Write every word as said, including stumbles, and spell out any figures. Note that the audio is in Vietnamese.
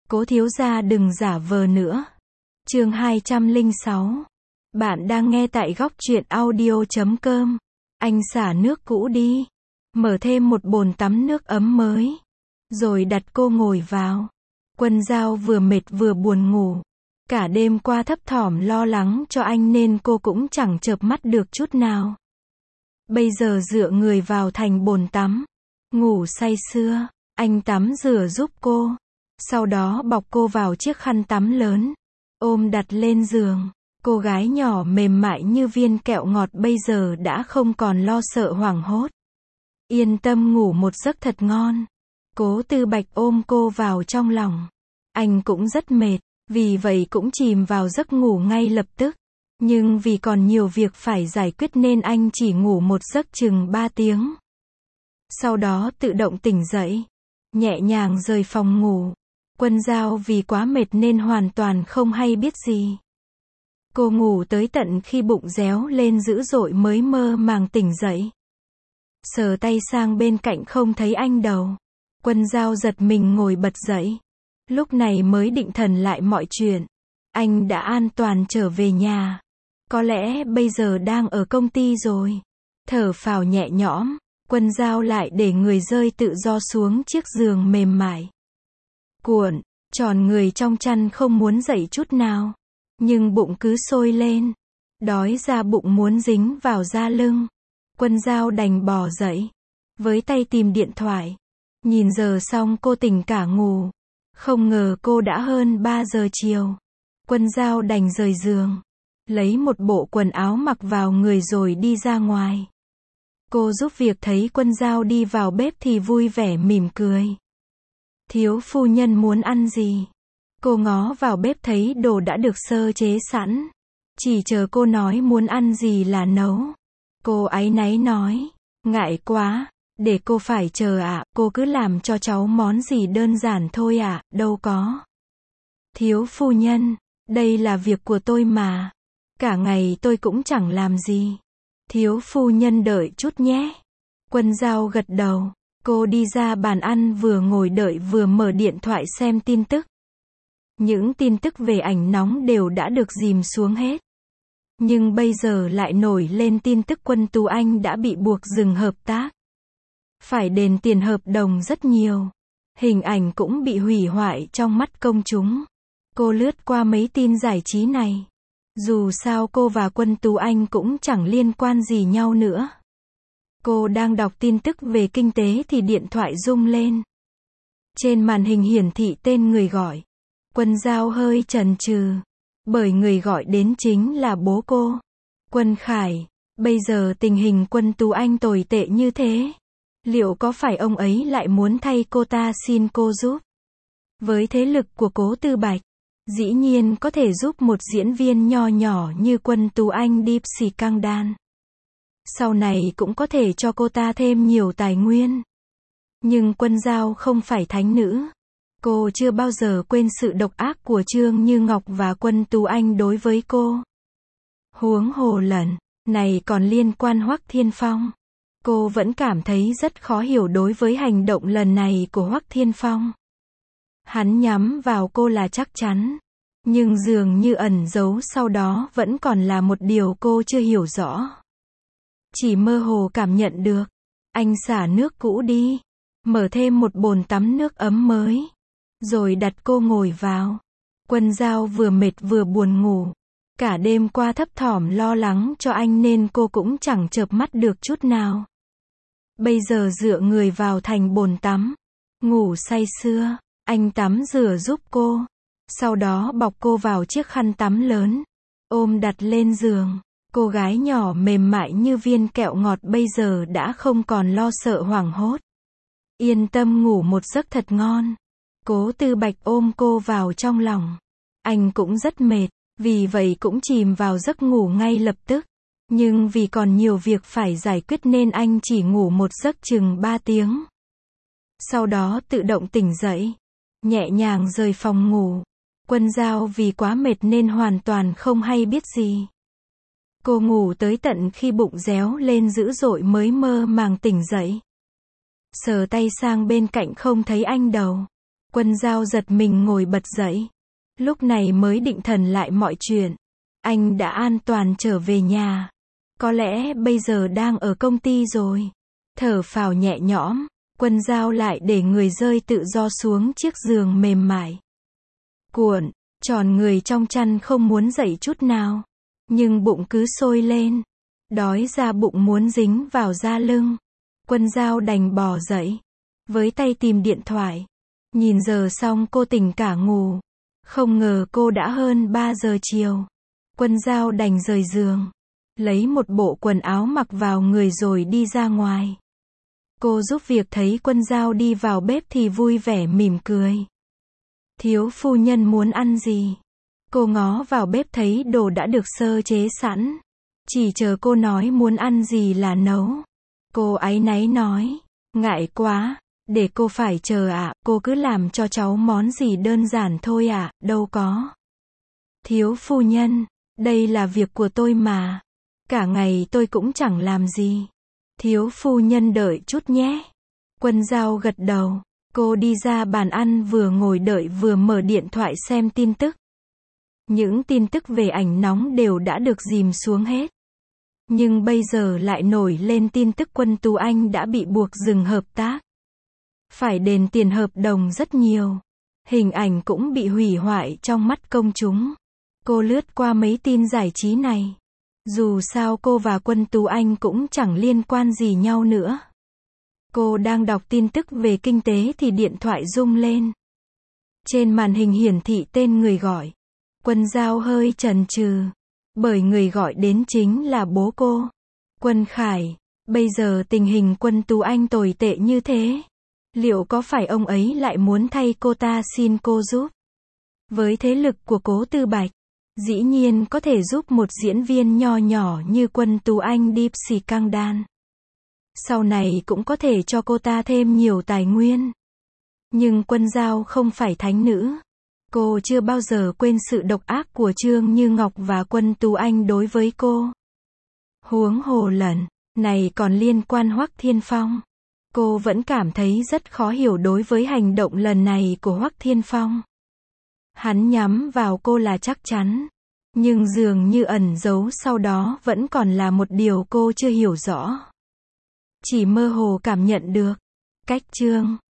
Cố thiếu gia đừng giả vờ nữa. Chương hai trăm lẻ sáu. Bạn đang nghe tại góc truyện audio chấm com. Anh xả nước cũ đi. Mở thêm một bồn tắm nước ấm mới. Rồi đặt cô ngồi vào. Quân Dao vừa mệt vừa buồn ngủ. Cả đêm qua thấp thỏm lo lắng cho anh nên cô cũng chẳng chợp mắt được chút nào. Bây giờ dựa người vào thành bồn tắm. Ngủ say sưa. Anh tắm rửa giúp cô. Sau đó bọc cô vào chiếc khăn tắm lớn. Ôm đặt lên giường. Cô gái nhỏ mềm mại như viên kẹo ngọt bây giờ đã không còn lo sợ hoảng hốt. Yên tâm ngủ một giấc thật ngon. Cố Tư Bạch ôm cô vào trong lòng. Anh cũng rất mệt, vì vậy cũng chìm vào giấc ngủ ngay lập tức. Nhưng vì còn nhiều việc phải giải quyết nên anh chỉ ngủ một giấc chừng ba tiếng. Sau đó tự động tỉnh dậy. Nhẹ nhàng rời phòng ngủ. Quân Dao vì quá mệt nên hoàn toàn không hay biết gì. Cô ngủ tới tận khi bụng réo lên dữ dội mới mơ màng tỉnh dậy. Sờ tay sang bên cạnh không thấy anh đâu. Quân Dao giật mình ngồi bật dậy. Lúc này mới định thần lại mọi chuyện. Anh đã an toàn trở về nhà. Có lẽ bây giờ đang ở công ty rồi. Thở phào nhẹ nhõm, Quân Dao lại để người rơi tự do xuống chiếc giường mềm mại. Cuộn, tròn người trong chăn không muốn dậy chút nào. Nhưng bụng cứ sôi lên. Đói ra bụng muốn dính vào da lưng. Quân Dao đành bò dậy. Với tay tìm điện thoại. Nhìn giờ xong cô tỉnh cả ngủ. Không ngờ cô đã hơn ba giờ chiều. Quân Dao đành rời giường. Lấy một bộ quần áo mặc vào người rồi đi ra ngoài. Cô giúp việc thấy Quân Dao đi vào bếp thì vui vẻ mỉm cười. Thiếu phu nhân muốn ăn gì? Cô ngó vào bếp thấy đồ đã được sơ chế sẵn. Chỉ chờ cô nói muốn ăn gì là nấu. Cô áy náy nói. Ngại quá, để cô phải chờ ạ, à, cô cứ làm cho cháu món gì đơn giản thôi ạ, à, đâu có. Thiếu phu nhân, đây là việc của tôi mà. Cả ngày tôi cũng chẳng làm gì. Thiếu phu nhân đợi chút nhé. Quân Dao gật đầu. Cô đi ra bàn ăn vừa ngồi đợi vừa mở điện thoại xem tin tức. Những tin tức về ảnh nóng đều đã được dìm xuống hết. Nhưng bây giờ lại nổi lên tin tức Quân Tú Anh đã bị buộc dừng hợp tác. Phải đền tiền hợp đồng rất nhiều. Hình ảnh cũng bị hủy hoại trong mắt công chúng. Cô lướt qua mấy tin giải trí này. Dù sao cô và Quân Tú Anh cũng chẳng liên quan gì nhau nữa. Cô đang đọc tin tức về kinh tế thì điện thoại rung lên. Trên màn hình hiển thị tên người gọi. Quân Dao hơi chần chừ. Bởi người gọi đến chính là bố cô. Quân Khải. Bây giờ tình hình Quân Tú Anh tồi tệ như thế. Liệu có phải ông ấy lại muốn thay cô ta xin cô giúp? Với thế lực của Cố Tư Bạch, dĩ nhiên có thể giúp một diễn viên nho nhỏ như Quân Tú Anh đi xì căng đan. Sau này cũng có thể cho cô ta thêm nhiều tài nguyên. Nhưng Quân Dao không phải thánh nữ. Cô chưa bao giờ quên sự độc ác của Trương Như Ngọc và Quân Tú Anh đối với cô. Huống hồ lần này còn liên quan Hoắc Thiên Phong. Cô vẫn cảm thấy rất khó hiểu đối với hành động lần này của Hoắc Thiên Phong. Hắn nhắm vào cô là chắc chắn. Nhưng dường như ẩn giấu sau đó vẫn còn là một điều cô chưa hiểu rõ. Chỉ mơ hồ cảm nhận được. Anh xả nước cũ đi. Mở thêm một bồn tắm nước ấm mới. Rồi đặt cô ngồi vào. Quân Dao vừa mệt vừa buồn ngủ. Cả đêm qua thấp thỏm lo lắng cho anh nên cô cũng chẳng chợp mắt được chút nào. Bây giờ dựa người vào thành bồn tắm. Ngủ say sưa. Anh tắm rửa giúp cô. Sau đó bọc cô vào chiếc khăn tắm lớn. Ôm đặt lên giường. Cô gái nhỏ mềm mại như viên kẹo ngọt bây giờ đã không còn lo sợ hoảng hốt. Yên tâm ngủ một giấc thật ngon. Cố Tư Bạch ôm cô vào trong lòng. Anh cũng rất mệt, vì vậy cũng chìm vào giấc ngủ ngay lập tức. Nhưng vì còn nhiều việc phải giải quyết nên anh chỉ ngủ một giấc chừng ba tiếng. Sau đó tự động tỉnh dậy. Nhẹ nhàng rời phòng ngủ. Quân Dao vì quá mệt nên hoàn toàn không hay biết gì. Cô ngủ tới tận khi bụng réo lên dữ dội mới mơ màng tỉnh dậy. Sờ tay sang bên cạnh không thấy anh đâu. Quân Dao giật mình ngồi bật dậy. Lúc này mới định thần lại mọi chuyện. Anh đã an toàn trở về nhà. Có lẽ bây giờ đang ở công ty rồi. Thở phào nhẹ nhõm, Quân Dao lại để người rơi tự do xuống chiếc giường mềm mại. Cuộn, tròn người trong chăn không muốn dậy chút nào. Nhưng bụng cứ sôi lên. Đói ra bụng muốn dính vào da lưng. Quân Dao đành bò dậy. Với tay tìm điện thoại. Nhìn giờ xong cô tỉnh cả ngủ. Không ngờ cô đã hơn ba giờ chiều. Quân Dao đành rời giường. Lấy một bộ quần áo mặc vào người rồi đi ra ngoài. Cô giúp việc thấy Quân Dao đi vào bếp thì vui vẻ mỉm cười. Thiếu phu nhân muốn ăn gì? Cô ngó vào bếp thấy đồ đã được sơ chế sẵn. Chỉ chờ cô nói muốn ăn gì là nấu. Cô áy náy nói, ngại quá, để cô phải chờ ạ, cô cứ làm cho cháu món gì đơn giản thôi ạ, đâu có. Thiếu phu nhân, đây là việc của tôi mà. Cả ngày tôi cũng chẳng làm gì. Thiếu phu nhân đợi chút nhé. Quân Dao gật đầu. Cô đi ra bàn ăn vừa ngồi đợi vừa mở điện thoại xem tin tức. Những tin tức về ảnh nóng đều đã được dìm xuống hết. Nhưng bây giờ lại nổi lên tin tức Quân Tú Anh đã bị buộc dừng hợp tác. Phải đền tiền hợp đồng rất nhiều. Hình ảnh cũng bị hủy hoại trong mắt công chúng. Cô lướt qua mấy tin giải trí này. Dù sao cô và Quân Tú Anh cũng chẳng liên quan gì nhau nữa. Cô đang đọc tin tức về kinh tế thì điện thoại rung lên. Trên màn hình hiển thị tên người gọi. Quân Dao hơi chần chừ. Bởi người gọi đến chính là bố cô. Quân Khải. Bây giờ tình hình Quân Tú Anh tồi tệ như thế. Liệu có phải ông ấy lại muốn thay cô ta xin cô giúp? Với thế lực của Cố Tư Bạch, dĩ nhiên có thể giúp một diễn viên nho nhỏ như Quân Tú Anh đi xì căng đan. Sau này cũng có thể cho cô ta thêm nhiều tài nguyên. Nhưng Quân Dao không phải thánh nữ. Cô chưa bao giờ quên sự độc ác của Trương Như Ngọc và Quân Tú Anh đối với cô. Huống hồ lần này còn liên quan Hoắc Thiên Phong. Cô vẫn cảm thấy rất khó hiểu đối với hành động lần này của Hoắc Thiên Phong. Hắn nhắm vào cô là chắc chắn. Nhưng dường như ẩn giấu sau đó vẫn còn là một điều cô chưa hiểu rõ. Chỉ mơ hồ cảm nhận được. Cách Trương